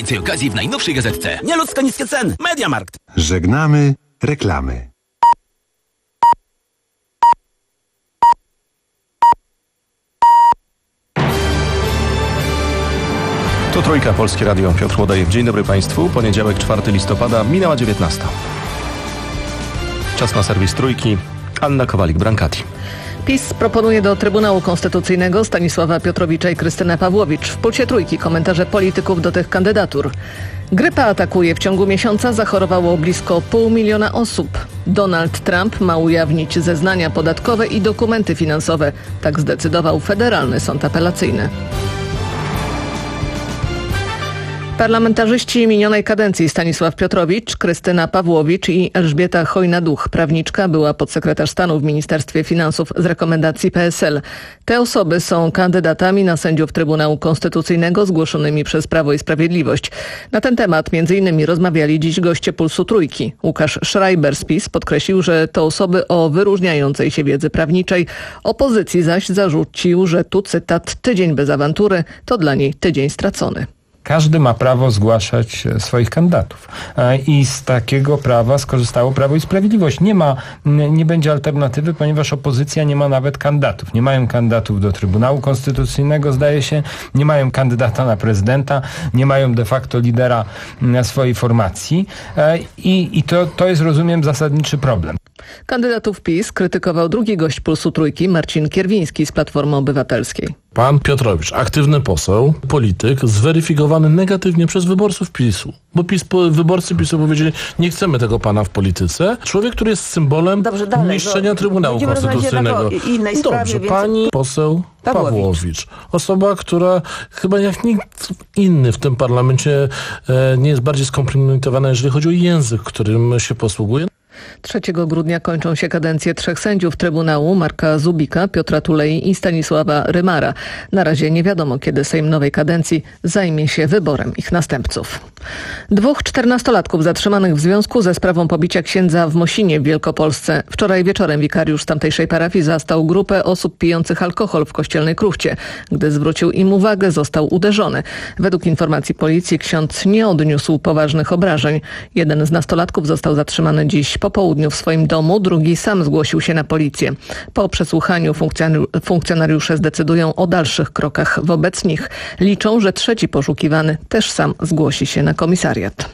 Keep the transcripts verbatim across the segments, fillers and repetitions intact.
Więcej okazji w najnowszej gazetce. Nieludzko niskie ceny. Mediamarkt. Żegnamy reklamy. Tu Trójka, Polskie Radio, Piotr Łodajew. Dzień dobry Państwu. Poniedziałek, czwartego listopada, minęła dziewiętnasta. Czas na serwis Trójki. Anna Kowalik-Brankati. PiS proponuje do Trybunału Konstytucyjnego Stanisława Piotrowicza i Krystynę Pawłowicz. W Pulsie Trójki komentarze polityków do tych kandydatur. Grypa atakuje. W ciągu miesiąca zachorowało blisko pół miliona osób. Donald Trump ma ujawnić zeznania podatkowe i dokumenty finansowe. Tak zdecydował Federalny Sąd Apelacyjny. Parlamentarzyści minionej kadencji Stanisław Piotrowicz, Krystyna Pawłowicz i Elżbieta Chojna-Duch, prawniczka, była podsekretarz stanu w Ministerstwie Finansów z rekomendacji P S L. Te osoby są kandydatami na sędziów Trybunału Konstytucyjnego zgłoszonymi przez Prawo i Sprawiedliwość. Na ten temat między innymi rozmawiali dziś goście Pulsu Trójki. Łukasz Schreiber z PiS podkreślił, że to osoby o wyróżniającej się wiedzy prawniczej. Opozycji zaś zarzucił, że tu cytat: tydzień bez awantury to dla niej tydzień stracony. Każdy ma prawo zgłaszać swoich kandydatów i z takiego prawa skorzystało Prawo i Sprawiedliwość. Nie ma, nie będzie alternatywy, ponieważ opozycja nie ma nawet kandydatów. Nie mają kandydatów do Trybunału Konstytucyjnego, zdaje się, nie mają kandydata na prezydenta, nie mają de facto lidera swojej formacji i, i to, to jest, rozumiem, zasadniczy problem. Kandydatów PiS krytykował drugi gość Pulsu Trójki, Marcin Kierwiński z Platformy Obywatelskiej. Pan Piotrowicz, aktywny poseł, polityk, zweryfikowany negatywnie przez wyborców PiSu. Bo PiS, wyborcy PiSu powiedzieli, nie chcemy tego pana w polityce. Człowiek, który jest symbolem Dobrze, dalej, niszczenia do, Trybunału Konstytucyjnego. Innej sprawie, Dobrze, więc... pani poseł Pawłowicz. Pawłowicz. Osoba, która chyba jak nikt inny w tym parlamencie e, nie jest bardziej skompromitowana, jeżeli chodzi o język, którym się posługuje. trzeciego grudnia kończą się kadencje trzech sędziów Trybunału: Marka Zubika, Piotra Tulei i Stanisława Rymara. Na razie nie wiadomo, kiedy Sejm nowej kadencji zajmie się wyborem ich następców. Dwóch czternastolatków zatrzymanych w związku ze sprawą pobicia księdza w Mosinie w Wielkopolsce. Wczoraj wieczorem wikariusz z tamtejszej parafii zastał grupę osób pijących alkohol w kościelnej kruchcie. Gdy zwrócił im uwagę, został uderzony. Według informacji policji ksiądz nie odniósł poważnych obrażeń. Jeden z nastolatków został zatrzymany dziś po południu w swoim domu, drugi sam zgłosił się na policję. Po przesłuchaniu funkcjonari- funkcjonariusze zdecydują o dalszych krokach wobec nich. Liczą, że trzeci poszukiwany też sam zgłosi się na komisariat.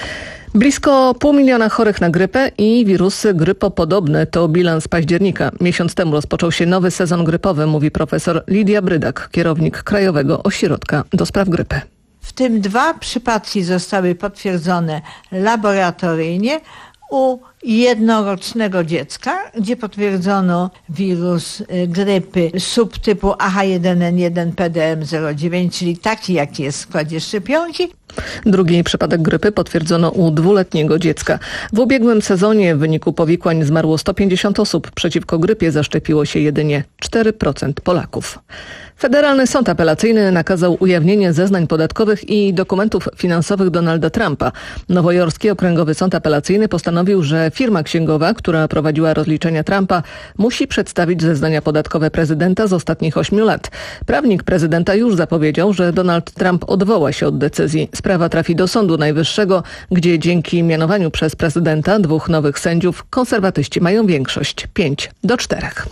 Blisko pół miliona chorych na grypę i wirusy grypopodobne to bilans października. Miesiąc temu rozpoczął się nowy sezon grypowy, mówi profesor Lidia Brydak, kierownik Krajowego Ośrodka do Spraw Grypy. W tym dwa przypadki zostały potwierdzone laboratoryjnie u jednorocznego dziecka, gdzie potwierdzono wirus grypy subtypu A H jeden N jeden P D M zero dziewięć, czyli taki, jaki jest w składzie szczepionki. Drugi przypadek grypy potwierdzono u dwuletniego dziecka. W ubiegłym sezonie w wyniku powikłań zmarło sto pięćdziesiąt osób. Przeciwko grypie zaszczepiło się jedynie cztery procent Polaków. Federalny Sąd Apelacyjny nakazał ujawnienie zeznań podatkowych i dokumentów finansowych Donalda Trumpa. Nowojorski Okręgowy Sąd Apelacyjny postanowił, że firma księgowa, która prowadziła rozliczenia Trumpa, musi przedstawić zeznania podatkowe prezydenta z ostatnich ośmiu lat. Prawnik prezydenta już zapowiedział, że Donald Trump odwoła się od decyzji. Sprawa trafi do Sądu Najwyższego, gdzie dzięki mianowaniu przez prezydenta dwóch nowych sędziów konserwatyści mają większość pięć do czterech.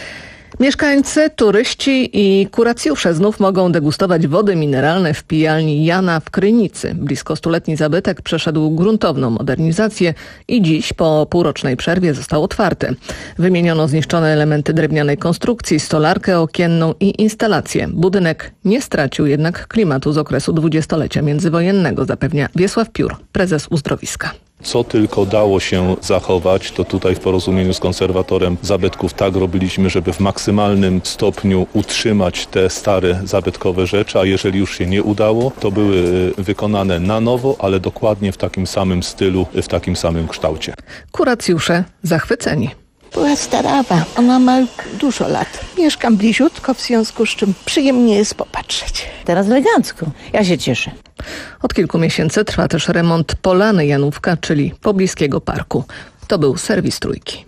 Mieszkańcy, turyści i kuracjusze znów mogą degustować wody mineralne w pijalni Jana w Krynicy. Blisko stuletni zabytek przeszedł gruntowną modernizację i dziś po półrocznej przerwie został otwarty. Wymieniono zniszczone elementy drewnianej konstrukcji, stolarkę okienną i instalację. Budynek nie stracił jednak klimatu z okresu dwudziestolecia międzywojennego, zapewnia Wiesław Piór, prezes uzdrowiska. Co tylko dało się zachować, to tutaj w porozumieniu z konserwatorem zabytków tak robiliśmy, żeby w maksymalnym stopniu utrzymać te stare zabytkowe rzeczy, a jeżeli już się nie udało, to były wykonane na nowo, ale dokładnie w takim samym stylu, w takim samym kształcie. Kuracjusze zachwyceni. Była starawa, ona ma dużo lat. Mieszkam bliziutko, w związku z czym przyjemnie jest popatrzeć. Teraz elegancko, ja się cieszę. Od kilku miesięcy trwa też remont Polany Janówka, czyli pobliskiego parku. To był serwis Trójki.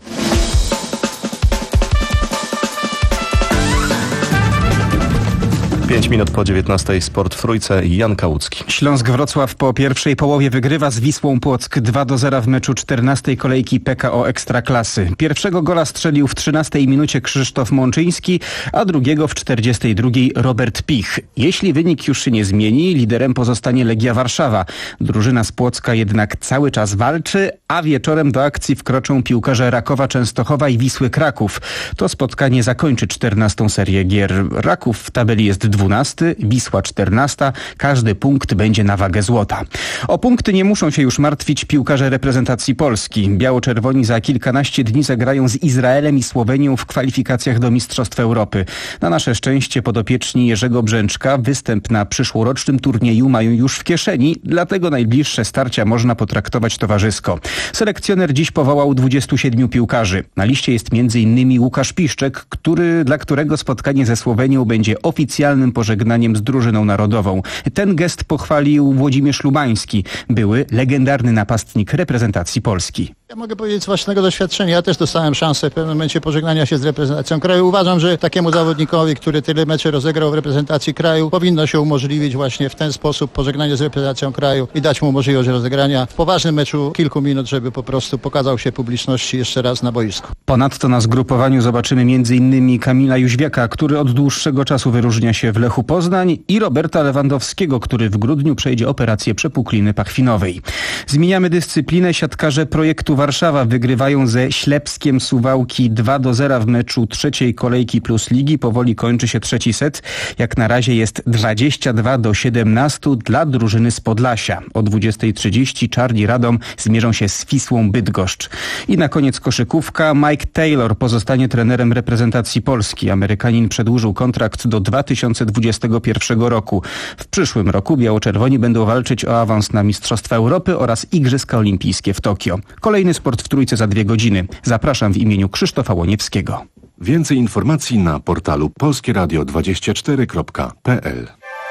pięć minut po dziewiętnastej sport w Trójce i Jan Kałucki. Śląsk Wrocław po pierwszej połowie wygrywa z Wisłą Płock dwa do zera w meczu czternastej kolejki P K O Ekstraklasy. Pierwszego gola strzelił w trzynastej minucie Krzysztof Mączyński, a drugiego w czterdziestej drugiej Robert Pich. Jeśli wynik już się nie zmieni, liderem pozostanie Legia Warszawa. Drużyna z Płocka jednak cały czas walczy, a wieczorem do akcji wkroczą piłkarze Rakowa Częstochowa i Wisły Kraków. To spotkanie zakończy czternastą serię gier. Raków w tabeli jest dwunasty, Wisła czternasta. Każdy punkt będzie na wagę złota. O punkty nie muszą się już martwić piłkarze reprezentacji Polski. Biało-czerwoni za kilkanaście dni zagrają z Izraelem i Słowenią w kwalifikacjach do Mistrzostw Europy. Na nasze szczęście podopieczni Jerzego Brzęczka występ na przyszłorocznym turnieju mają już w kieszeni, dlatego najbliższe starcia można potraktować towarzysko. Selekcjoner dziś powołał dwudziestu siedmiu piłkarzy. Na liście jest między innymi Łukasz Piszczek, który, dla którego spotkanie ze Słowenią będzie oficjalnym pożegnaniem z drużyną narodową. Ten gest pochwalił Włodzimierz Lubański, były legendarny napastnik reprezentacji Polski. Ja mogę powiedzieć z własnego doświadczenia. Ja też dostałem szansę w pewnym momencie pożegnania się z reprezentacją kraju. Uważam, że takiemu zawodnikowi, który tyle meczy rozegrał w reprezentacji kraju, powinno się umożliwić właśnie w ten sposób pożegnanie z reprezentacją kraju i dać mu możliwość rozegrania w poważnym meczu kilku minut, żeby po prostu pokazał się publiczności jeszcze raz na boisku. Ponadto na zgrupowaniu zobaczymy między innymi Kamila Jóźwiaka, który od dłuższego czasu wyróżnia się w Lechu Poznań, i Roberta Lewandowskiego, który w grudniu przejdzie operację przepukliny pachwinowej. Zmieniamy dyscyplinę. Siatkarze Projektu Warszawa wygrywają ze Ślepskiem Suwałki dwa do zera w meczu trzeciej kolejki Plus Ligi. Powoli kończy się trzeci set. Jak na razie jest dwadzieścia dwa do siedemnastu dla drużyny z Podlasia. O dwudziestej trzydzieści Czarni Radom zmierzą się z Wisłą Bydgoszcz. I na koniec koszykówka. Mike Taylor pozostanie trenerem reprezentacji Polski. Amerykanin przedłużył kontrakt do dwa tysiące dwudziestego pierwszego roku. W przyszłym roku biało-czerwoni będą walczyć o awans na Mistrzostwa Europy oraz Igrzyska Olimpijskie w Tokio. Kolejny sport w Trójce za dwie godziny. Zapraszam w imieniu Krzysztofa Łoniewskiego. Więcej informacji na portalu polskie radio dwadzieścia cztery kropka p l.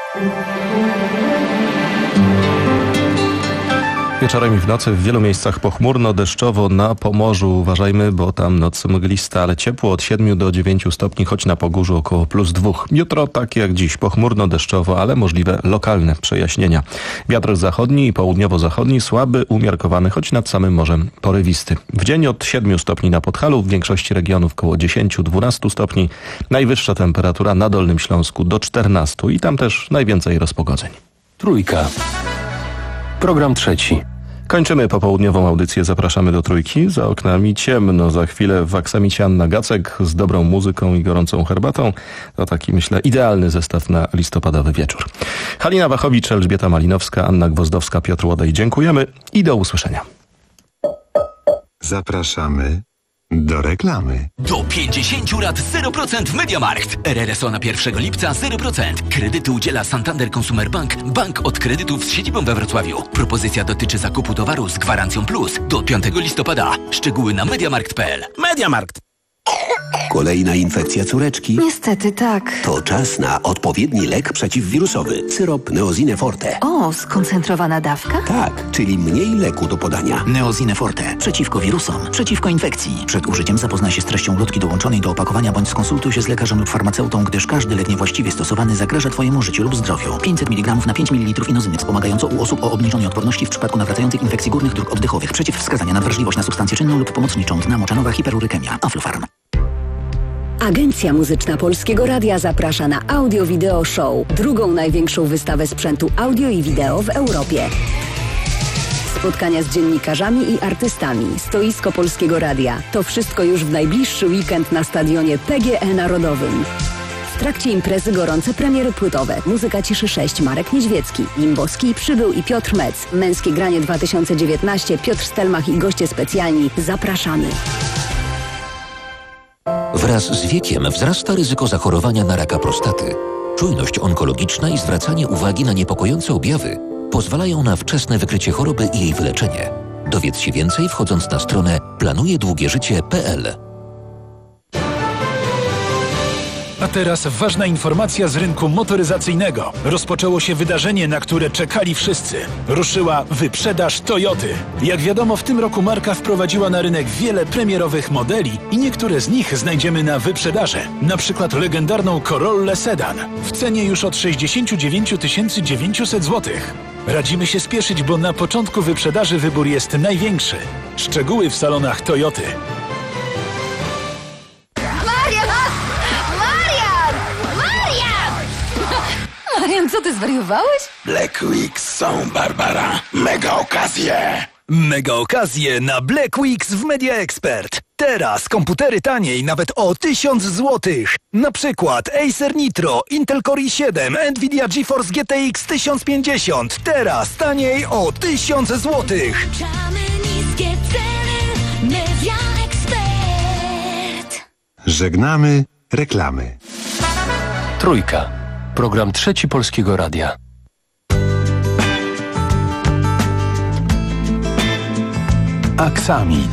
Wieczorem i w nocy w wielu miejscach pochmurno, deszczowo. Na Pomorzu uważajmy, bo tam noc mglista, ale ciepło od siedmiu do dziewięciu stopni, choć na Pogórzu około plus dwóch. Jutro tak jak dziś, pochmurno, deszczowo, ale możliwe lokalne przejaśnienia. Wiatr zachodni i południowo-zachodni słaby, umiarkowany, choć nad samym morzem porywisty. W dzień od siedmiu stopni na Podhalu, w większości regionów koło dziesięciu do dwunastu stopni. Najwyższa temperatura na Dolnym Śląsku do czternastu i tam też najwięcej rozpogodzeń. Trójka. Program trzeci. Kończymy popołudniową audycję. Zapraszamy do Trójki. Za oknami ciemno. Za chwilę w aksamicie Anna Gacek z dobrą muzyką i gorącą herbatą. To taki, myślę, idealny zestaw na listopadowy wieczór. Halina Wachowicz, Elżbieta Malinowska, Anna Gwozdowska, Piotr Łodej. Dziękujemy i do usłyszenia. Zapraszamy do reklamy. Do pięćdziesięciu lat zero procent w MediaMarkt. R R S O na pierwszego lipca zero procent. Kredyty udziela Santander Consumer Bank, bank od kredytów z siedzibą we Wrocławiu. Propozycja dotyczy zakupu towaru z gwarancją plus do piątego listopada. Szczegóły na mediamarkt kropka p l. MediaMarkt. Kolejna infekcja córeczki? Niestety tak. To czas na odpowiedni lek przeciwwirusowy. Syrop Neosine Forte. O, skoncentrowana dawka? Tak, czyli mniej leku do podania. Neosine Forte. Przeciwko wirusom, przeciwko infekcji. Przed użyciem zapoznaj się z treścią ulotki dołączonej do opakowania bądź skonsultuj się z lekarzem lub farmaceutą, gdyż każdy lek niewłaściwie stosowany zagraża Twojemu życiu lub zdrowiu. pięćset miligramów na pięć mililitrów inozyny wspomagająco u osób o obniżonej odporności w przypadku nawracających infekcji górnych dróg oddechowych. Przeciwwskazania na wrażliwość na substancję czynną lub pomocniczą. Dna moczanowa, hiperurykemia. Aflofarm. Agencja Muzyczna Polskiego Radia zaprasza na Audio Video Show, drugą największą wystawę sprzętu audio i wideo w Europie. Spotkania z dziennikarzami i artystami, stoisko Polskiego Radia. To wszystko już w najbliższy weekend na stadionie P G E Narodowym. W trakcie imprezy gorące premiery płytowe. Muzyka Ciszy sześć, Marek Niedźwiecki, Limbowski, Przybył i Piotr Mec. Męskie granie dwa tysiące dziewiętnaście, Piotr Stelmach i goście specjalni. Zapraszamy. Wraz z wiekiem wzrasta ryzyko zachorowania na raka prostaty. Czujność onkologiczna i zwracanie uwagi na niepokojące objawy pozwalają na wczesne wykrycie choroby i jej wyleczenie. Dowiedz się więcej wchodząc na stronę planuje długie życie kropka p l. A teraz ważna informacja z rynku motoryzacyjnego. Rozpoczęło się wydarzenie, na które czekali wszyscy. Ruszyła wyprzedaż Toyoty. Jak wiadomo, w tym roku marka wprowadziła na rynek wiele premierowych modeli i niektóre z nich znajdziemy na wyprzedaży. Na przykład legendarną Corollę Sedan w cenie już od sześćdziesiąt dziewięć tysięcy dziewięćset złotych. Radzimy się spieszyć, bo na początku wyprzedaży wybór jest największy. Szczegóły w salonach Toyoty. Marian! Marian! Marian! Marian, co ty zwariowałeś? Black Weeks są, Barbara. Mega okazje! Mega okazje na Black Weeks w Media Expert. Teraz komputery taniej nawet o tysiąc złotych. Na przykład Acer Nitro, Intel Core i siedem, Nvidia GeForce G T X tysiąc pięćdziesiąt. Teraz taniej o tysiąc złotych. Niskie ceny. Media Expert. Żegnamy reklamy. Trójka. Program Trzeci Polskiego Radia. Aksamit.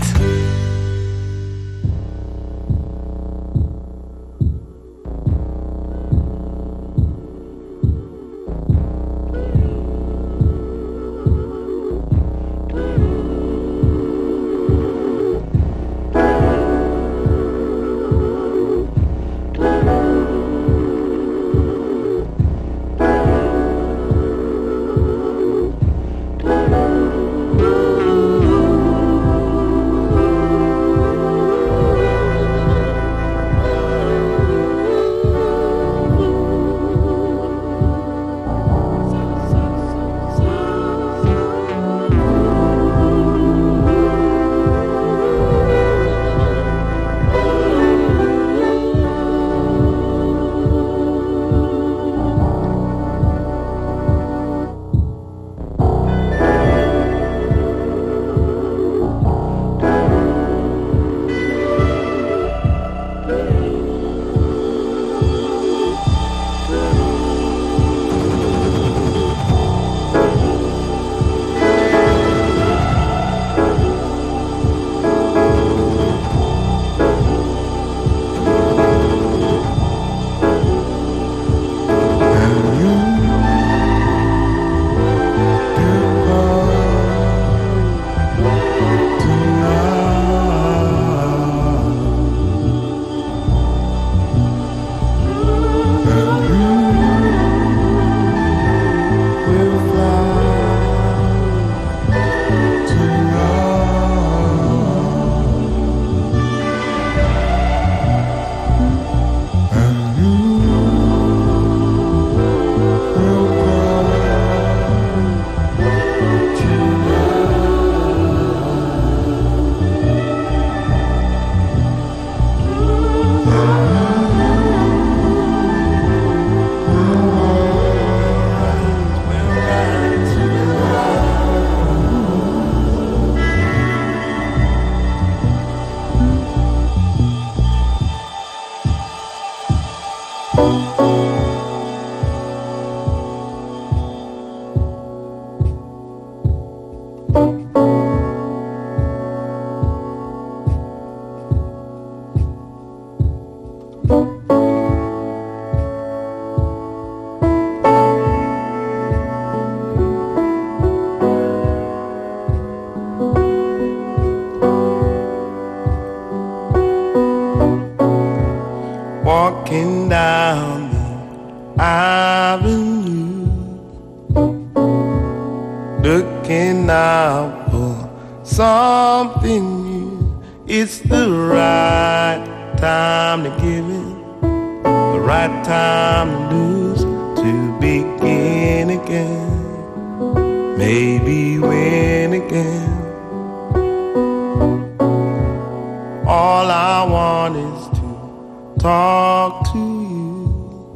Walking down the avenue, looking out for something new. It's the right time to give it, the right time to lose, to begin again, maybe win again. All I want is to talk to you,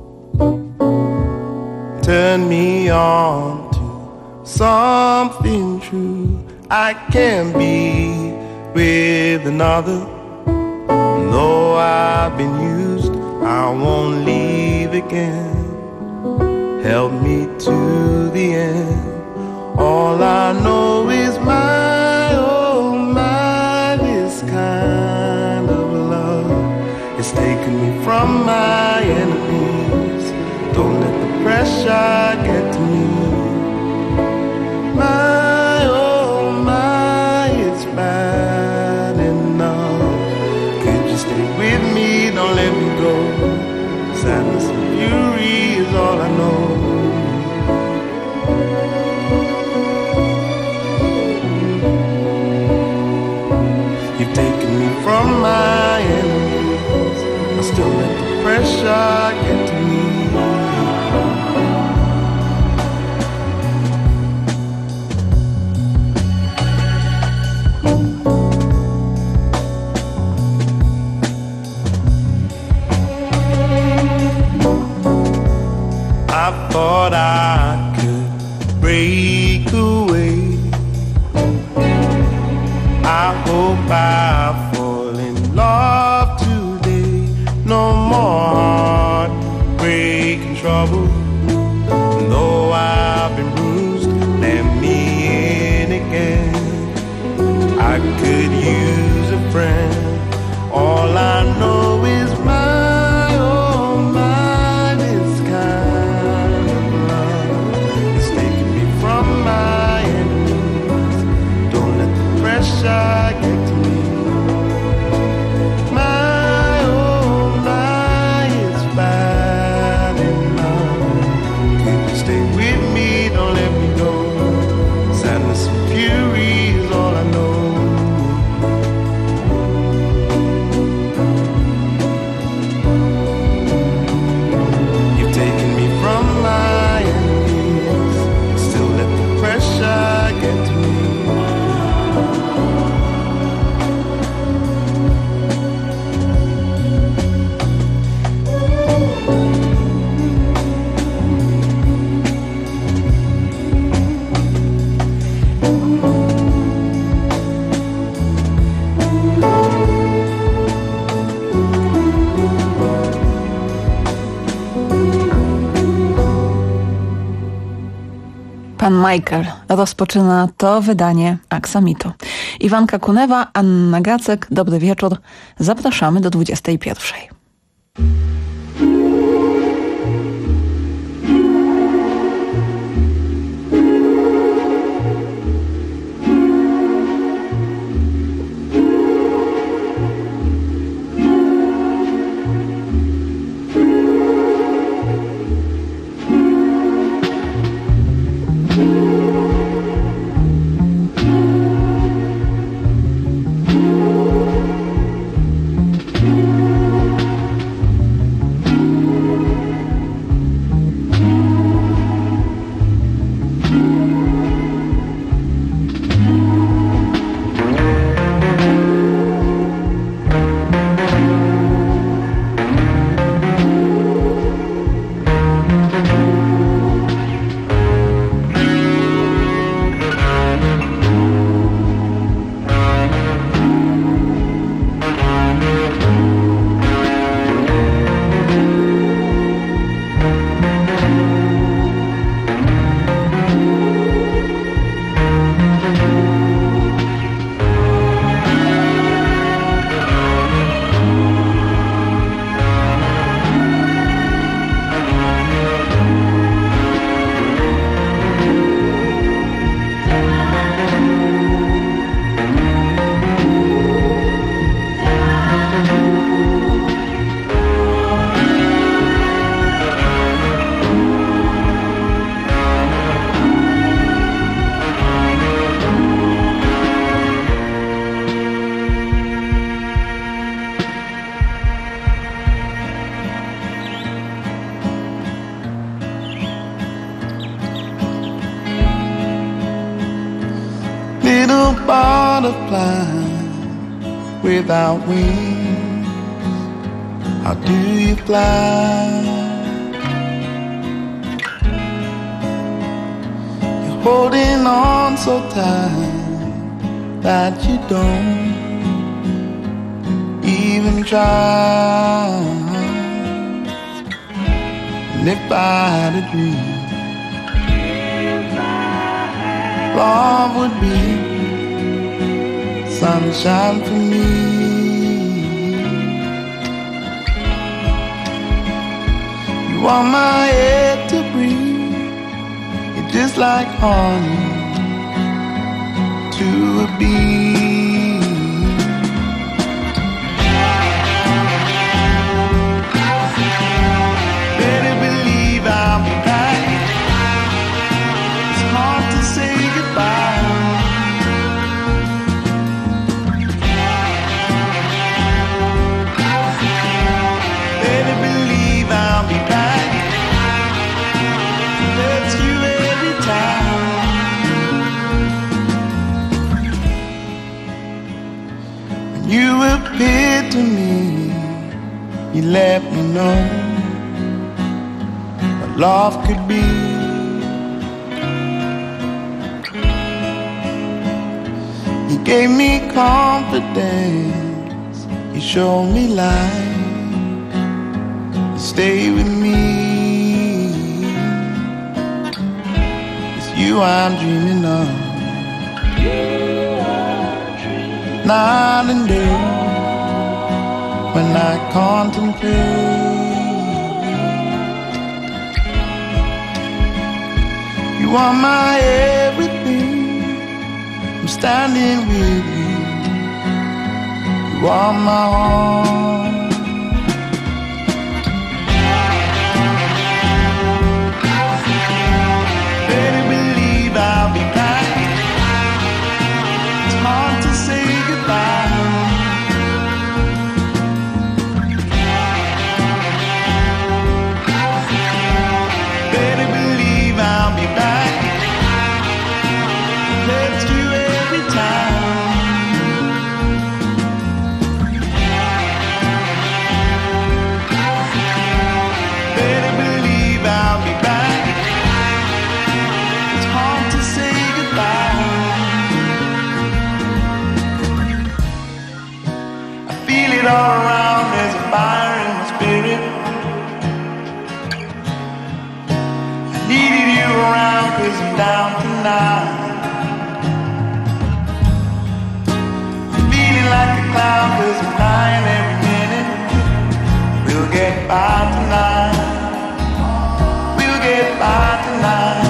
turn me on to something true. I can be with another, though I've been used, I won't leave again. Help me to the end. All I know is my, oh my, this kind of love. It's taken me from my end. still let the pressure get to me. I thought I could break away. I hope I fall in love today. No more heartbreaking trouble. Though I've been bruised, let me in again. I could use a friend. All I know is my, oh my, this kind of love is taking me from my enemies. Don't let the pressure get to me. My, oh my, it's bad enough. Could you stay with me? Don't let me go. Sadness and fury is all I know. You've taken me from my enemies. Still let the pressure get to me. Pan Michael rozpoczyna to wydanie Aksamitu. Iwanka Kunewa, Anna Gacek, dobry wieczór. Zapraszamy do dwudziestej pierwszej. Little butterfly without wings, how do you fly? You're holding on so tight that you don't even try. And if I had a dream, love would be sunshine for me. You are my air to breathe. You're just like honey to a bee. Better believe I'll be back. It's hard to say goodbye. to me, you let me know what love could be. You gave me confidence, you showed me light, you stay with me, it's you I'm dreaming of, night and day, when I contemplate. You are my everything, I'm standing with you. You are my all. Better believe I'll be back. It's hard to say goodbye. Better believe I'll be back. Text you every time. Better believe I'll be back. It's hard to say goodbye. I feel it all around, there's a fire in my spirit. I needed you around 'cause I'm down tonight. Like a cloud, 'cause I'm dying every minute. We'll get by tonight. We'll get by tonight.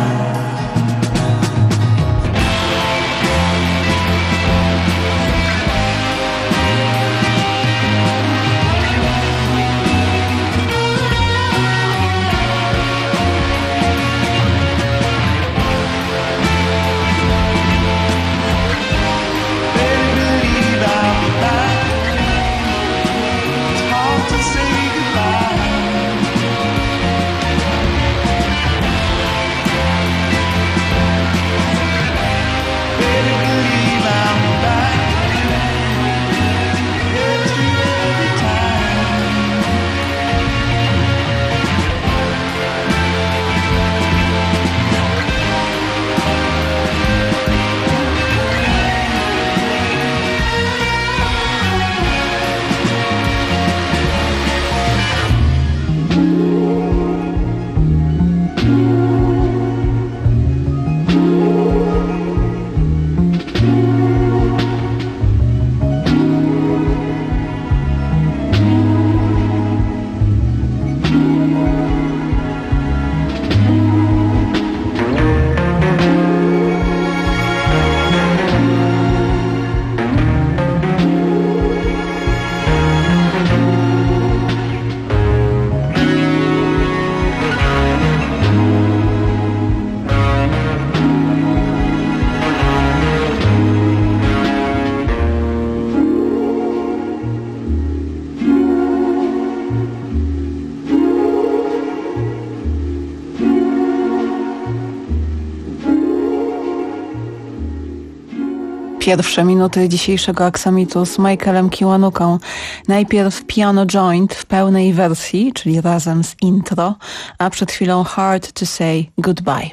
Pierwsze minuty dzisiejszego Aksamitu z Michaelem Kiwanuką. Najpierw piano joint w pełnej wersji, czyli razem z intro, a przed chwilą Hard to Say Goodbye.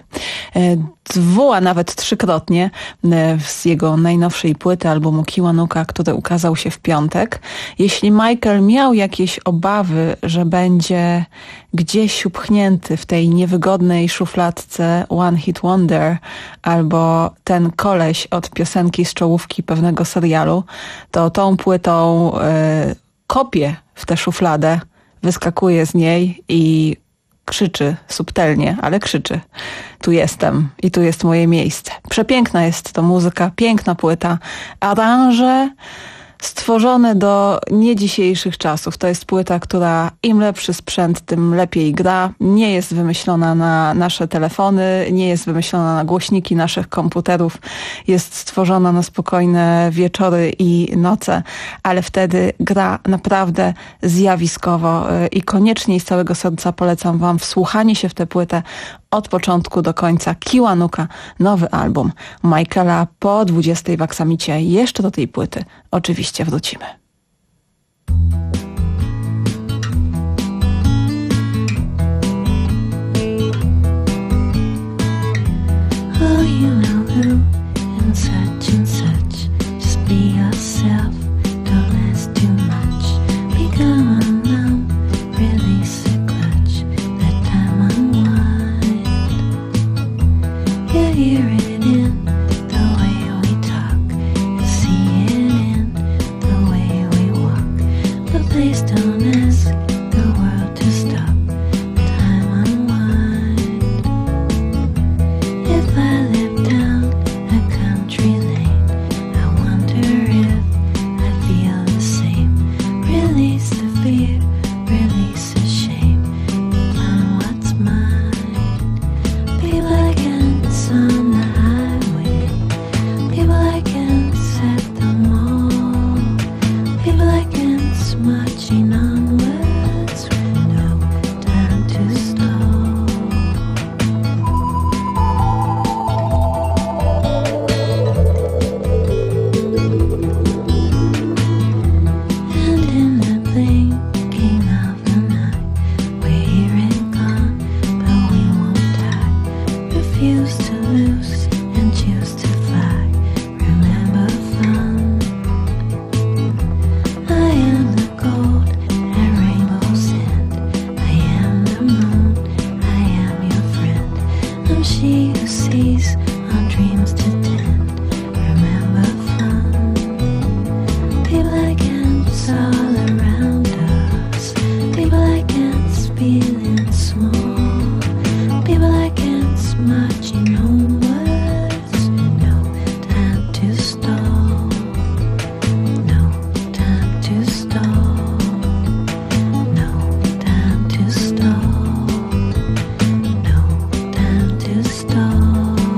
Dwu, a nawet trzykrotnie z jego najnowszej płyty albumu Kiwanuka, który ukazał się w piątek. Jeśli Michael miał jakieś obawy, że będzie gdzieś upchnięty w tej niewygodnej szufladce One Hit Wonder albo ten koleś od piosenki z czołówki pewnego serialu, to tą płytą y, kopie w tę szufladę, wyskakuje z niej i krzyczy subtelnie, ale krzyczy: tu jestem i tu jest moje miejsce. Przepiękna jest to muzyka, piękna płyta, aranże stworzone do nie dzisiejszych czasów. To jest płyta, która im lepszy sprzęt, tym lepiej gra. Nie jest wymyślona na nasze telefony, nie jest wymyślona na głośniki naszych komputerów. Jest stworzona na spokojne wieczory i noce, ale wtedy gra naprawdę zjawiskowo i koniecznie i z całego serca polecam wam wsłuchanie się w tę płytę od początku do końca. Kiwanuka, nowy album Michaela po dwudziestej w Aksamicie. Jeszcze do tej płyty oczywiście wrócimy. Oh, you know who and such and such. Just be yourself, don't ask too much. Become unknown, release the clutch, let time unwind. You hear it in the way we talk, and see it in the way we walk. But please don't ask the world to stop, time unwind. If I lived down a country lane, I wonder if I'd feel the same. Release the fear, release the shame, find what's mine. People like ants on the highway, people like ants at the mall, people like ants marching onwards with no time to stall. And in the blinking of the night, we're here and gone, but we won't die. Refuse to lose and choose to fly. Remember fun. I am the gold at rainbow's end. I am the moon, I am your friend. I'm she who sees our dreams to tend. Remember fun. People like ants all around us. People like ants feeling small. People like ants marching homewards. No time to stall. No time to stall. No time to stall. No time to stall.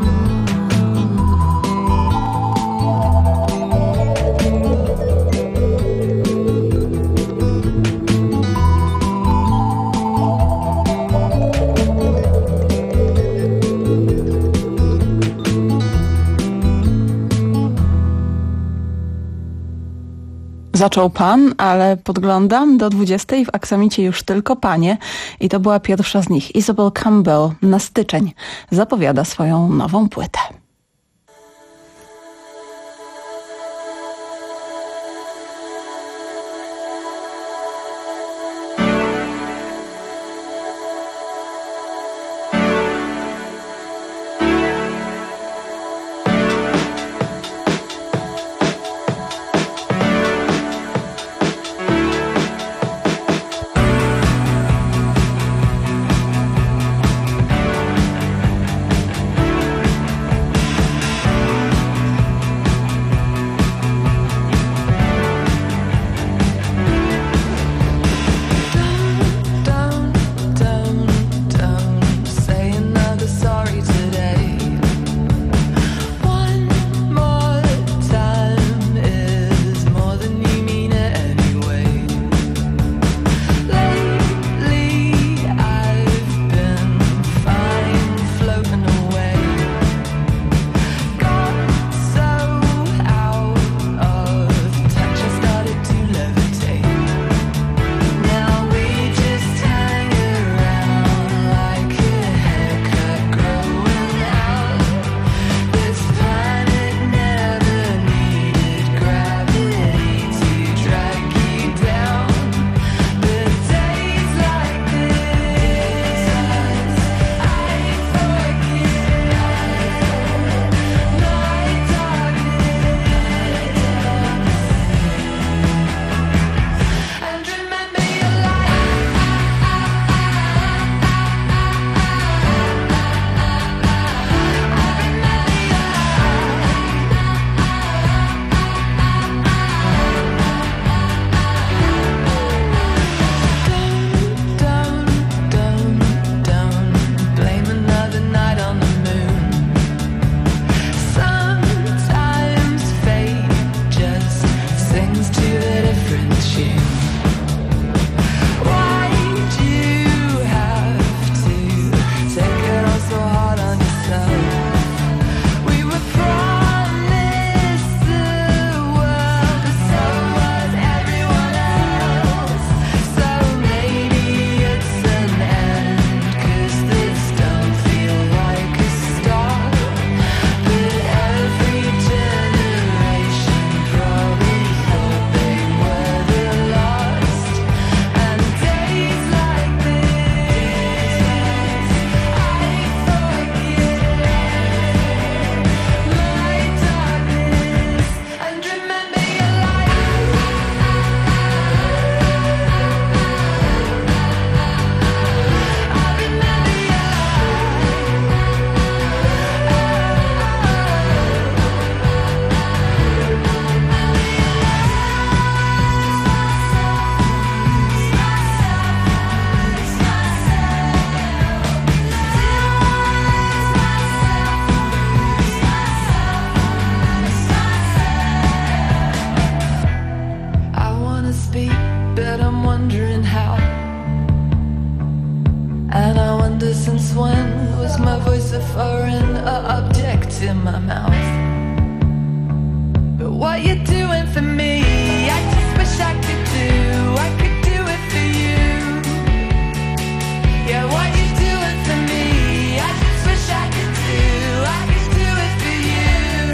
Zaczął pan, ale podglądam do dwudziestej w aksamicie już tylko panie i to była pierwsza z nich. Isabel Campbell na styczeń zapowiada swoją nową płytę. what you're doing for me. I just wish I could do, I could do it for you. Yeah, what you're doing for me, I just wish I could do, I could do it for you.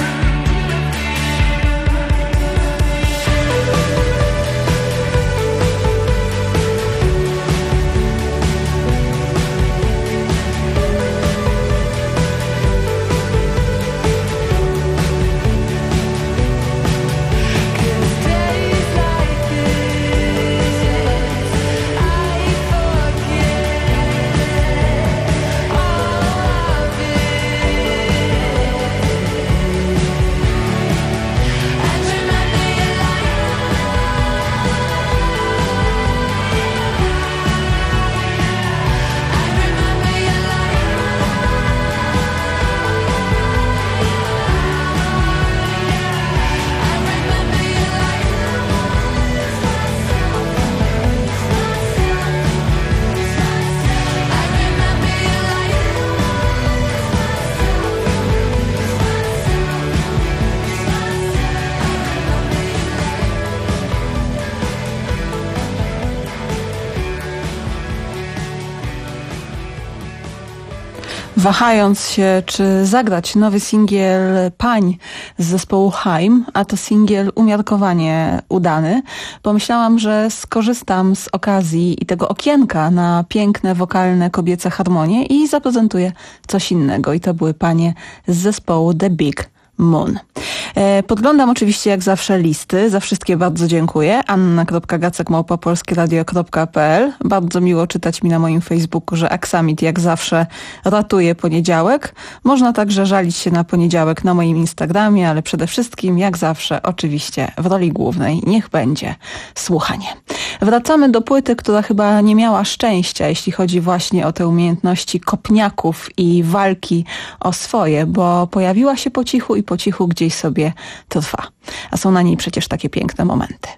Wahając się, czy zagrać nowy singiel Pań z zespołu Haim, a to singiel umiarkowanie udany, pomyślałam, że skorzystam z okazji i tego okienka na piękne, wokalne, kobiece harmonie i zaprezentuję coś innego. I to były panie z zespołu The Big Moon. Podglądam oczywiście jak zawsze listy. Za wszystkie bardzo dziękuję. anna kropka gacek małpa polskieradio kropka p l. Bardzo miło czytać mi na moim Facebooku, że Aksamit jak zawsze ratuje poniedziałek. Można także żalić się na poniedziałek na moim Instagramie, ale przede wszystkim jak zawsze oczywiście w roli głównej niech będzie słuchanie. Wracamy do płyty, która chyba nie miała szczęścia, jeśli chodzi właśnie o te umiejętności kopniaków i walki o swoje, bo pojawiła się po cichu i po cichu gdzieś sobie trwa. A są na niej przecież takie piękne momenty.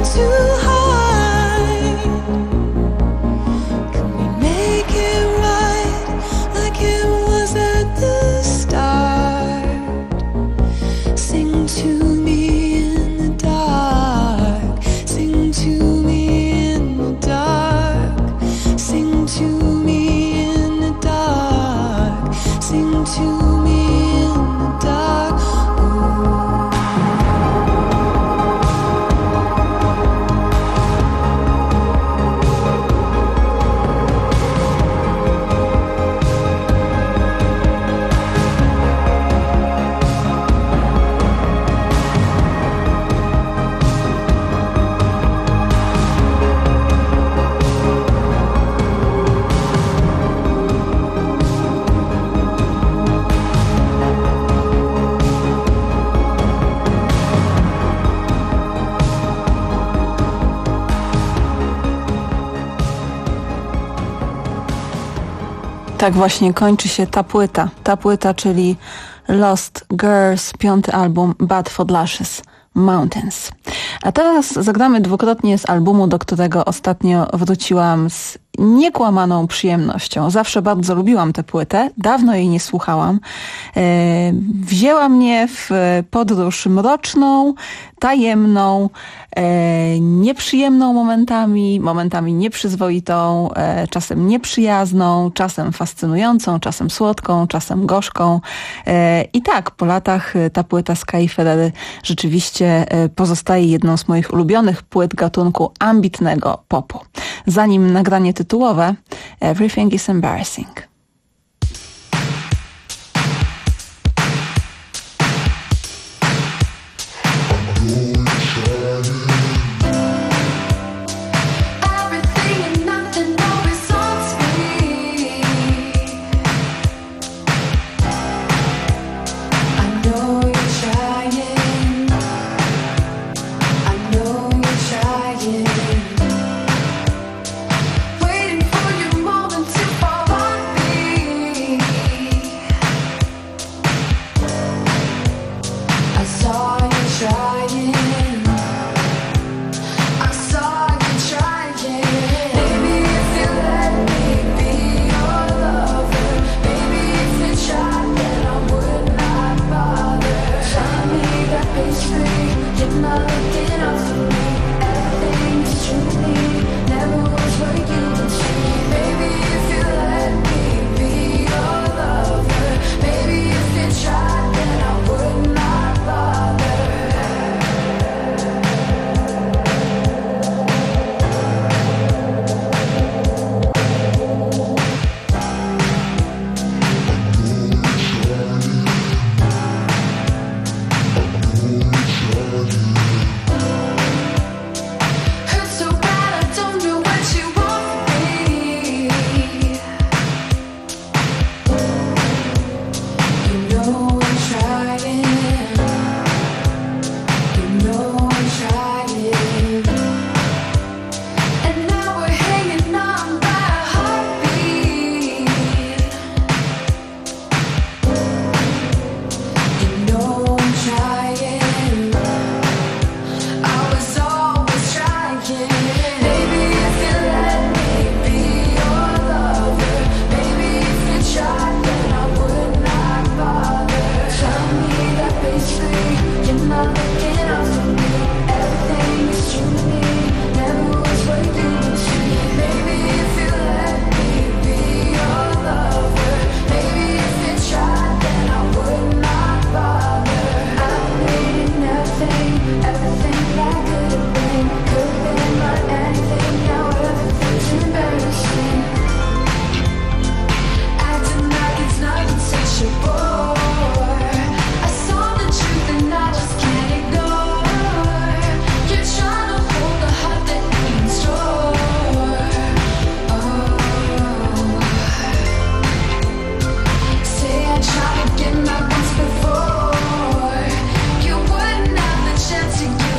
Tak właśnie kończy się ta płyta. Ta płyta, czyli Lost Girls, piąty album Bad for Lashes, Mountains. A teraz zagramy dwukrotnie z albumu, do którego ostatnio wróciłam z niekłamaną przyjemnością. Zawsze bardzo lubiłam tę płytę, dawno jej nie słuchałam. E, wzięła mnie w podróż mroczną, tajemną, e, nieprzyjemną momentami, momentami nieprzyzwoitą, e, czasem nieprzyjazną, czasem fascynującą, czasem słodką, czasem gorzką. E, I tak, po latach ta płyta Sky Ferrery rzeczywiście e, pozostaje jedną z moich ulubionych płyt gatunku ambitnego popu. Zanim nagranie tytułowe, Everything is Embarrassing. Get my once before. You wouldn't have the chance to give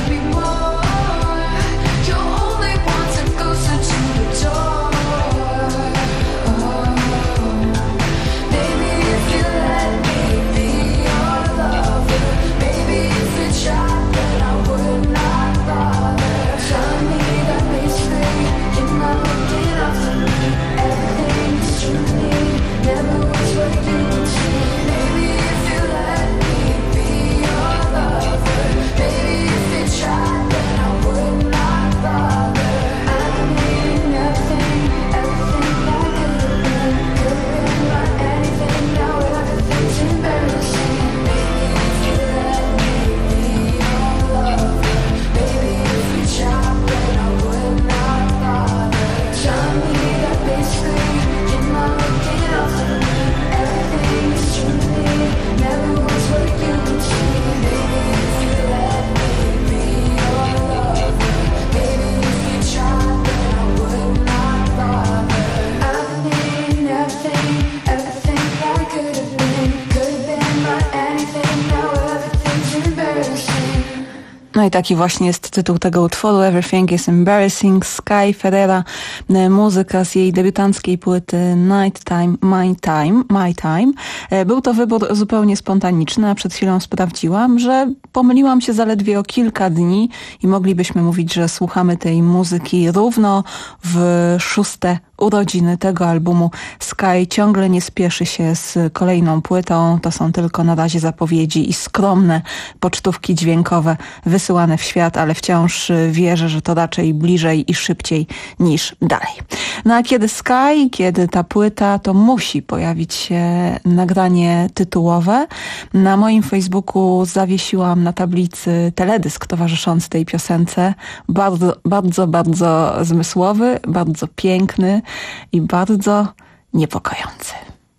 No i taki właśnie jest tytuł tego utworu, Everything is Embarrassing, Sky Ferreira, muzyka z jej debiutanckiej płyty Night Time, My Time, My Time. Był to wybór zupełnie spontaniczny, a przed chwilą sprawdziłam, że pomyliłam się zaledwie o kilka dni i moglibyśmy mówić, że słuchamy tej muzyki równo w szóste urodziny tego albumu. Sky ciągle nie spieszy się z kolejną płytą. To są tylko na razie zapowiedzi i skromne pocztówki dźwiękowe wysyłane w świat, ale wciąż wierzę, że to raczej bliżej i szybciej niż dalej. No a kiedy Sky, kiedy ta płyta, to musi pojawić się nagranie tytułowe. Na moim Facebooku zawiesiłam na tablicy teledysk towarzyszący tej piosence. Bardzo, bardzo, bardzo zmysłowy, bardzo piękny i bardzo niepokojący.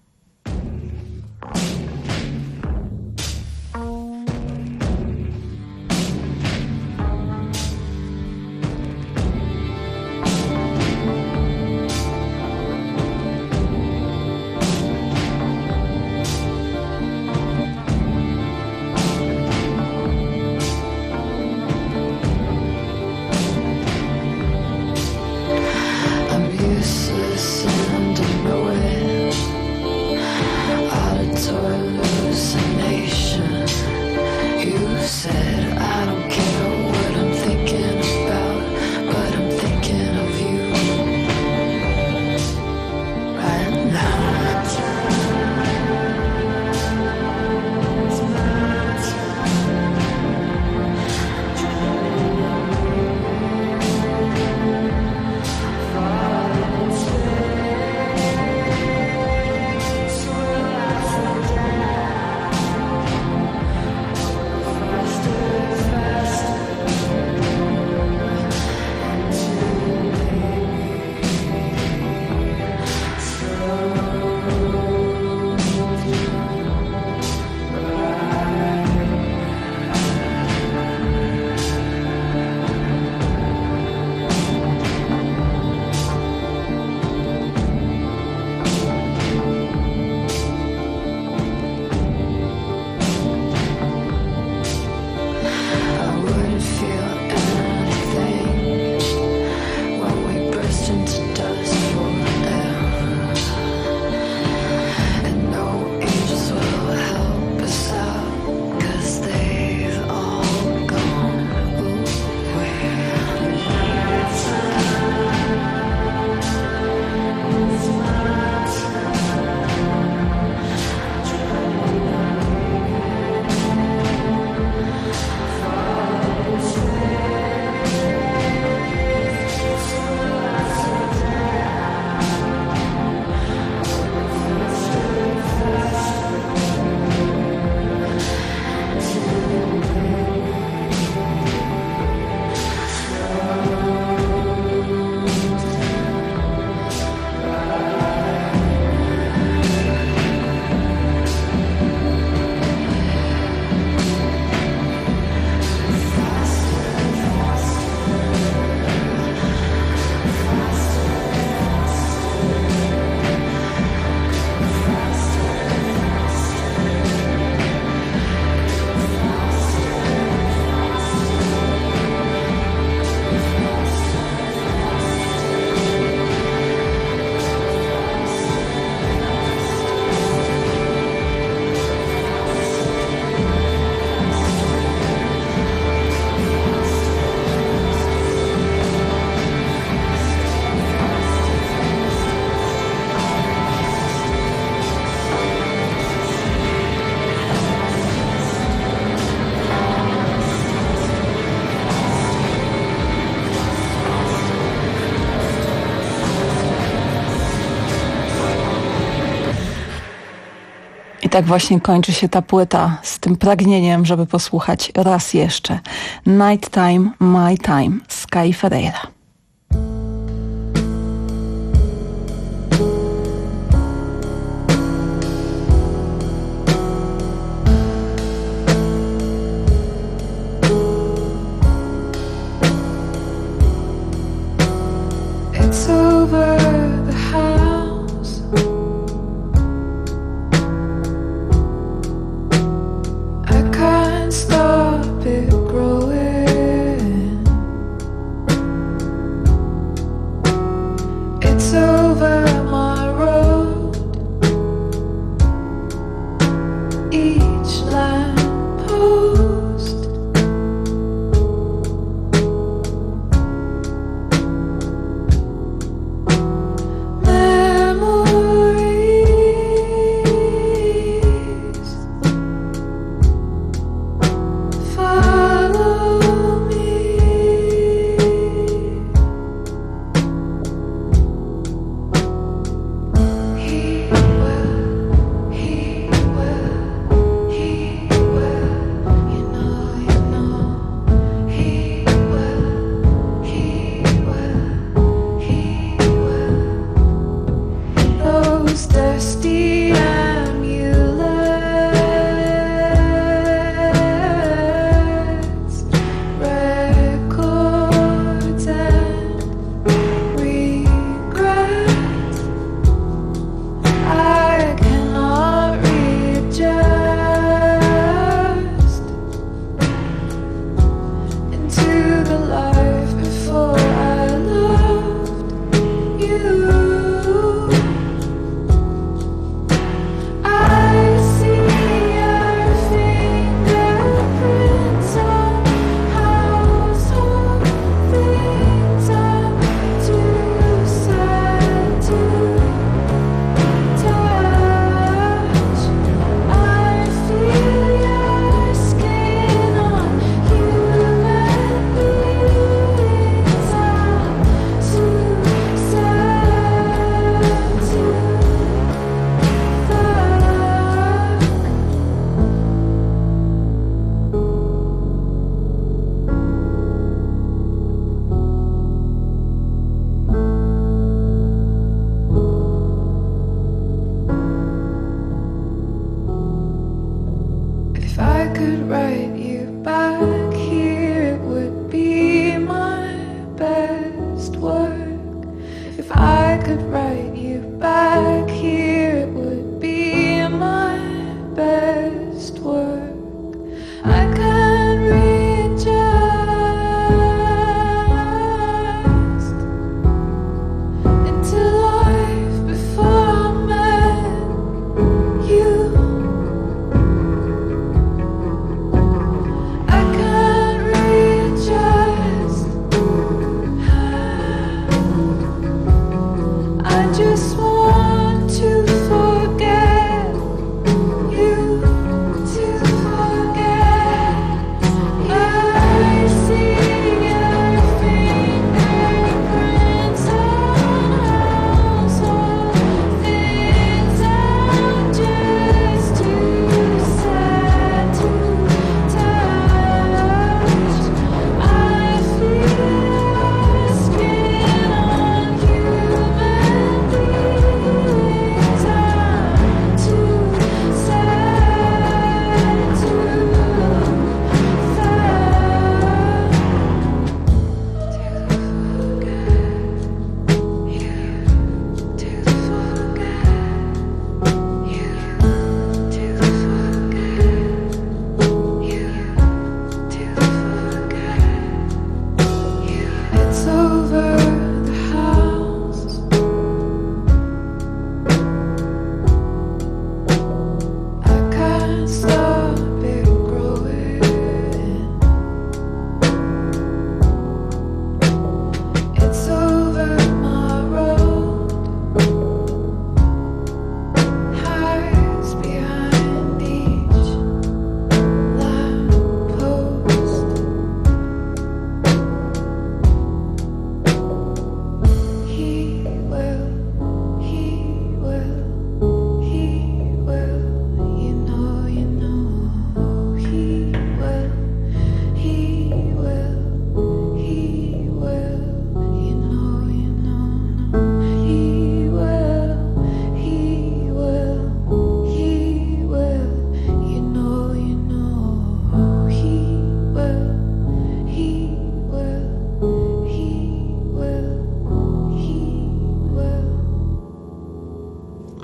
tak właśnie kończy się ta płyta z tym pragnieniem, żeby posłuchać raz jeszcze. Night Time, My Time, Sky Ferreira. It's over the house. I can't stop it growing.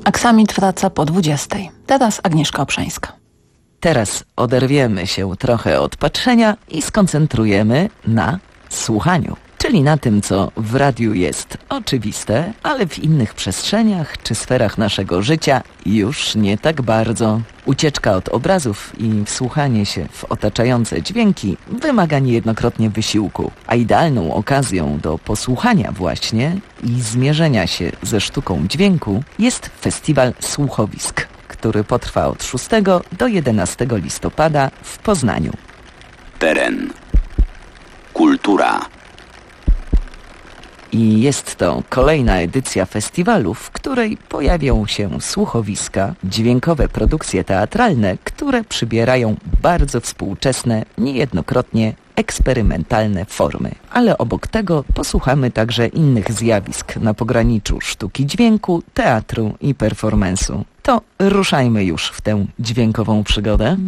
Aksamit wraca po dwudziestej. Teraz Agnieszka Obszańska. Teraz oderwiemy się trochę od patrzenia i skoncentrujemy na słuchaniu. Czyli na tym, co w radiu jest oczywiste, ale w innych przestrzeniach czy sferach naszego życia już nie tak bardzo. Ucieczka od obrazów i wsłuchanie się w otaczające dźwięki wymaga niejednokrotnie wysiłku, a idealną okazją do posłuchania właśnie i zmierzenia się ze sztuką dźwięku jest Festiwal Słuchowisk, który potrwa od szóstego do jedenastego listopada w Poznaniu. Teren. Kultura. I jest to kolejna edycja festiwalu, w której pojawią się słuchowiska, dźwiękowe produkcje teatralne, które przybierają bardzo współczesne, niejednokrotnie eksperymentalne formy. Ale obok tego posłuchamy także innych zjawisk na pograniczu sztuki dźwięku, teatru i performance'u. To ruszajmy już w tę dźwiękową przygodę.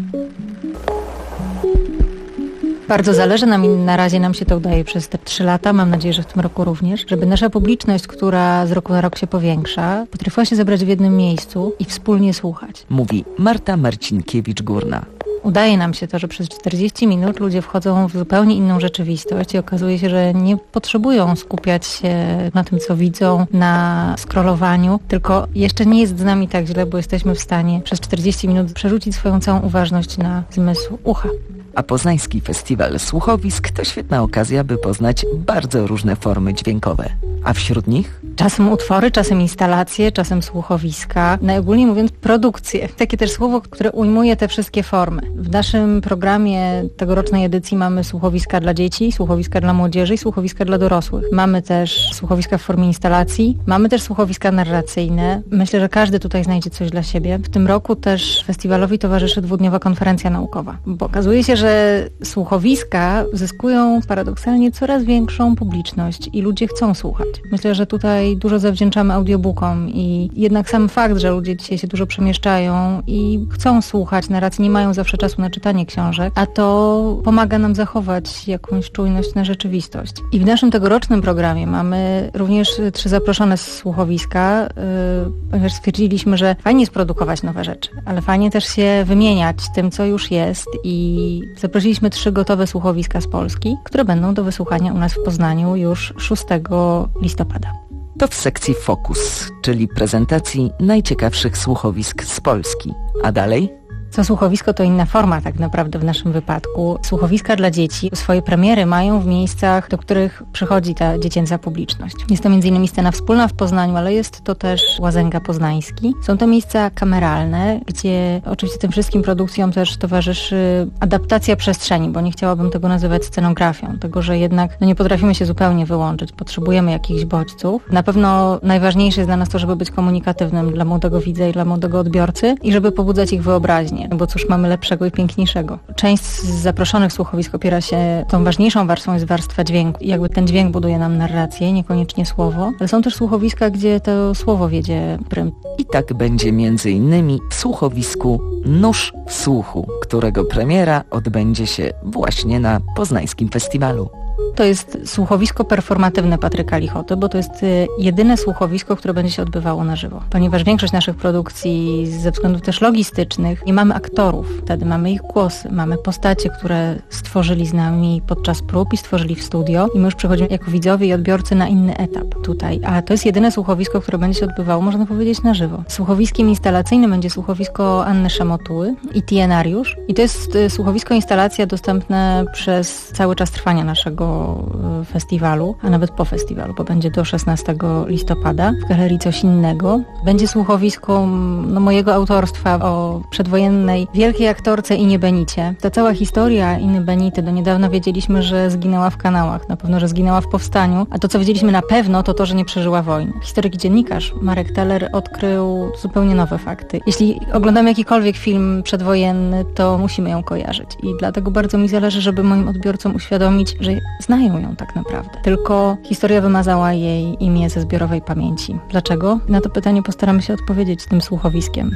Bardzo zależy nam i na razie nam się to udaje przez te trzy lata, mam nadzieję, że w tym roku również, żeby nasza publiczność, która z roku na rok się powiększa, potrafiła się zebrać w jednym miejscu i wspólnie słuchać. Mówi Marta Marcinkiewicz-Górna. Udaje nam się to, że przez czterdzieści minut ludzie wchodzą w zupełnie inną rzeczywistość i okazuje się, że nie potrzebują skupiać się na tym, co widzą, na scrollowaniu, tylko jeszcze nie jest z nami tak źle, bo jesteśmy w stanie przez czterdzieści minut przerzucić swoją całą uważność na zmysł ucha. A Poznański Festiwal Słuchowisk to świetna okazja, by poznać bardzo różne formy dźwiękowe. A wśród nich? Czasem utwory, czasem instalacje, czasem słuchowiska, najogólniej mówiąc produkcje. Takie też słowo, które ujmuje te wszystkie formy. W naszym programie tegorocznej edycji mamy słuchowiska dla dzieci, słuchowiska dla młodzieży i słuchowiska dla dorosłych. Mamy też słuchowiska w formie instalacji, mamy też słuchowiska narracyjne. Myślę, że każdy tutaj znajdzie coś dla siebie. W tym roku też festiwalowi towarzyszy dwudniowa konferencja naukowa, bo okazuje się, że słuchowiska zyskują paradoksalnie coraz większą publiczność i ludzie chcą słuchać. Myślę, że tutaj dużo zawdzięczamy audiobookom i jednak sam fakt, że ludzie dzisiaj się dużo przemieszczają i chcą słuchać narracji, nie mają zawsze czasu na czytanie książek, a to pomaga nam zachować jakąś czujność na rzeczywistość. I w naszym tegorocznym programie mamy również trzy zaproszone słuchowiska, yy, ponieważ stwierdziliśmy, że fajnie jest produkować nowe rzeczy, ale fajnie też się wymieniać tym, co już jest i zaprosiliśmy trzy gotowe słuchowiska z Polski, które będą do wysłuchania u nas w Poznaniu już szóstego listopada. To w sekcji Fokus, czyli prezentacji najciekawszych słuchowisk z Polski. A dalej? Co słuchowisko to inna forma tak naprawdę w naszym wypadku. Słuchowiska dla dzieci swoje premiery mają w miejscach, do których przychodzi ta dziecięca publiczność. Jest to między innymi Scena Wspólna w Poznaniu, ale jest to też Łazęga Poznański. Są to miejsca kameralne, gdzie oczywiście tym wszystkim produkcjom też towarzyszy adaptacja przestrzeni, bo nie chciałabym tego nazywać scenografią, tego, że jednak no nie potrafimy się zupełnie wyłączyć, potrzebujemy jakichś bodźców. Na pewno najważniejsze jest dla nas to, żeby być komunikatywnym dla młodego widza i dla młodego odbiorcy i żeby pobudzać ich wyobraźnię. Bo cóż mamy lepszego i piękniejszego. Część z zaproszonych słuchowisk opiera się, tą ważniejszą warstwą jest warstwa dźwięku. I jakby ten dźwięk buduje nam narrację, niekoniecznie słowo. Ale są też słuchowiska, gdzie to słowo wiedzie prym. I tak będzie między innymi w słuchowisku Nóż w słuchu, którego premiera odbędzie się właśnie na Poznańskim Festiwalu. To jest słuchowisko performatywne Patryka Lichoty, bo to jest jedyne słuchowisko, które będzie się odbywało na żywo. Ponieważ większość naszych produkcji ze względów też logistycznych nie mamy aktorów. Wtedy mamy ich głosy, mamy postacie, które stworzyli z nami podczas prób i stworzyli w studio i my już przechodzimy jako widzowie i odbiorcy na inny etap tutaj. A to jest jedyne słuchowisko, które będzie się odbywało, można powiedzieć, na żywo. Słuchowiskiem instalacyjnym będzie słuchowisko Anny Szamotuły i Tienariusz. I to jest słuchowisko instalacja dostępne przez cały czas trwania naszego festiwalu, a nawet po festiwalu, bo będzie do szesnastego listopada w Galerii Coś Innego. Będzie słuchowisko no, mojego autorstwa o przedwojennej wielkiej aktorce Inie Benicie. Ta cała historia Iny Benity, do niedawna wiedzieliśmy, że zginęła w kanałach, na pewno, że zginęła w powstaniu, a to, co wiedzieliśmy na pewno, to to, że nie przeżyła wojny. Historyk i dziennikarz Marek Teller odkrył zupełnie nowe fakty. Jeśli oglądamy jakikolwiek film przedwojenny, to musimy ją kojarzyć i dlatego bardzo mi zależy, żeby moim odbiorcom uświadomić, że znają ją tak naprawdę. Tylko historia wymazała jej imię ze zbiorowej pamięci. Dlaczego? Na to pytanie postaramy się odpowiedzieć tym słuchowiskiem.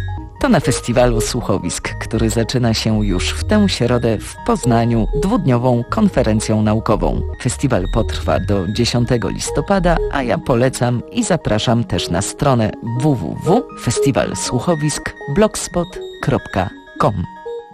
To na festiwalu słuchowisk, który zaczyna się już w tę środę w Poznaniu dwudniową konferencją naukową. Festiwal potrwa do dziesiątego listopada, a ja polecam i zapraszam też na stronę w w w kropka festiwalsłuchowisk kropka blogspot kropka com.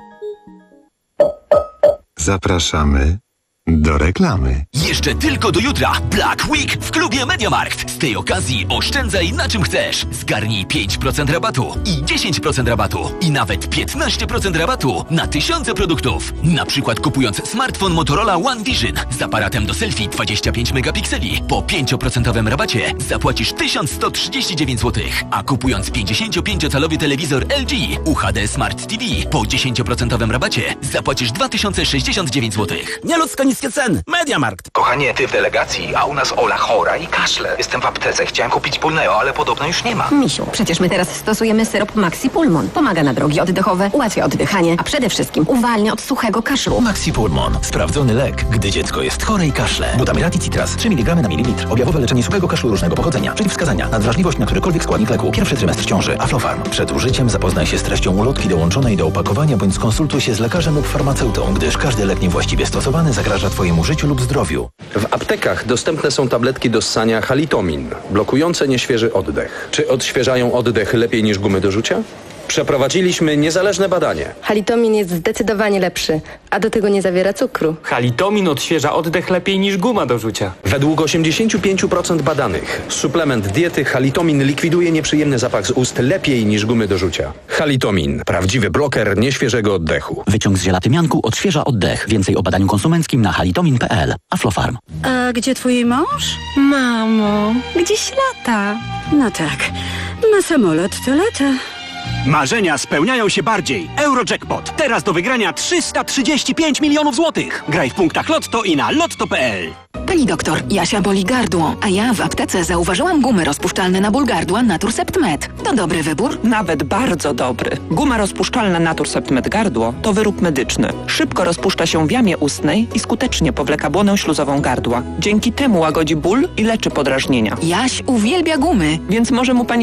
Zapraszamy do reklamy. Jeszcze tylko do jutra Black Week w klubie MediaMarkt. Z tej okazji oszczędzaj na czym chcesz. Zgarnij pięć procent rabatu i dziesięć procent rabatu i nawet piętnaście procent rabatu na tysiące produktów. Na przykład kupując smartfon Motorola One Vision z aparatem do selfie dwadzieścia pięć megapikseli po pięć procent rabacie zapłacisz tysiąc sto trzydzieści dziewięć złotych, a kupując pięćdziesięciopięciocalowy telewizor L G U H D Smart T V po dziesięć procent rabacie zapłacisz dwa tysiące sześćdziesiąt dziewięć złotych. Nieludzko niskie ceny. MediaMarkt. Kochanie, ty w delegacji, a u nas Ola chora i kaszle. Jestem w aptece, chciałem kupić Pulneo, ale podobno już nie ma. Misiu, przecież my teraz stosujemy syrop Maxi Pulmon. Pomaga na drogi oddechowe, ułatwia oddychanie, a przede wszystkim uwalnia od suchego kaszlu. Maxi Pulmon. Sprawdzony lek, gdy dziecko jest chore i kaszle. Butamirat i Citras. trzy miligramy na mililitr. Objawowe leczenie suchego kaszlu różnego pochodzenia. Przeciwwskazania. Nadwrażliwość na którykolwiek składnik leku. Pierwszy trymestr ciąży. Aflofarm. Przed użyciem zapoznaj się z treścią ulotki dołączonej do opakowania bądź skonsultuj się z lekarzem lub farmaceutą, gdyż każdy lek niewłaściwie stosowany zagraża twojemu życiu lub zdrowiu. W aptekach dostępne są tabletki do ssania Halitomin, blokujące nieświeży oddech. Czy odświeżają oddech lepiej niż gumy do rzucia? Przeprowadziliśmy niezależne badanie. Halitomin jest zdecydowanie lepszy, a do tego nie zawiera cukru. Halitomin odświeża oddech lepiej niż guma do rzucia. Według osiemdziesiąt pięć procent badanych suplement diety Halitomin likwiduje nieprzyjemny zapach z ust lepiej niż gumy do rzucia. Halitomin. Prawdziwy bloker nieświeżego oddechu. Wyciąg z ziela tymianku odświeża oddech. Więcej o badaniu konsumenckim na halitomin kropka p l. Aflofarm. A gdzie twój mąż? Mamo, gdzieś lata. No tak, na samolot to lata. Marzenia spełniają się bardziej. Eurojackpot. Teraz do wygrania trzysta trzydzieści pięć milionów złotych. Graj w punktach Lotto i na lotto kropka p l. Pani doktor, Jasia boli gardło, a ja w aptece zauważyłam gumy rozpuszczalne na ból gardła Naturcept Med. To dobry wybór? Nawet bardzo dobry. Guma rozpuszczalna Naturcept Med gardło to wyrób medyczny. Szybko rozpuszcza się w jamie ustnej i skutecznie powleka błonę śluzową gardła. Dzięki temu łagodzi ból i leczy podrażnienia. Jaś uwielbia gumy. Więc może mu pani